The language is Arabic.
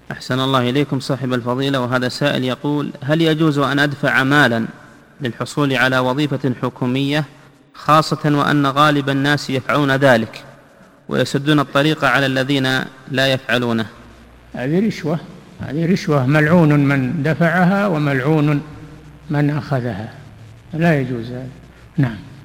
أحسن الله إليكم صاحب الفضيلة. وهذا سائل يقول: هل يجوز أن أدفع مالا للحصول على وظيفة حكومية، خاصة وأن غالب الناس يفعلون ذلك ويسدون الطريق على الذين لا يفعلونه؟ هذه رشوة، ملعون من دفعها وملعون من أخذها، لا يجوز هذا. نعم.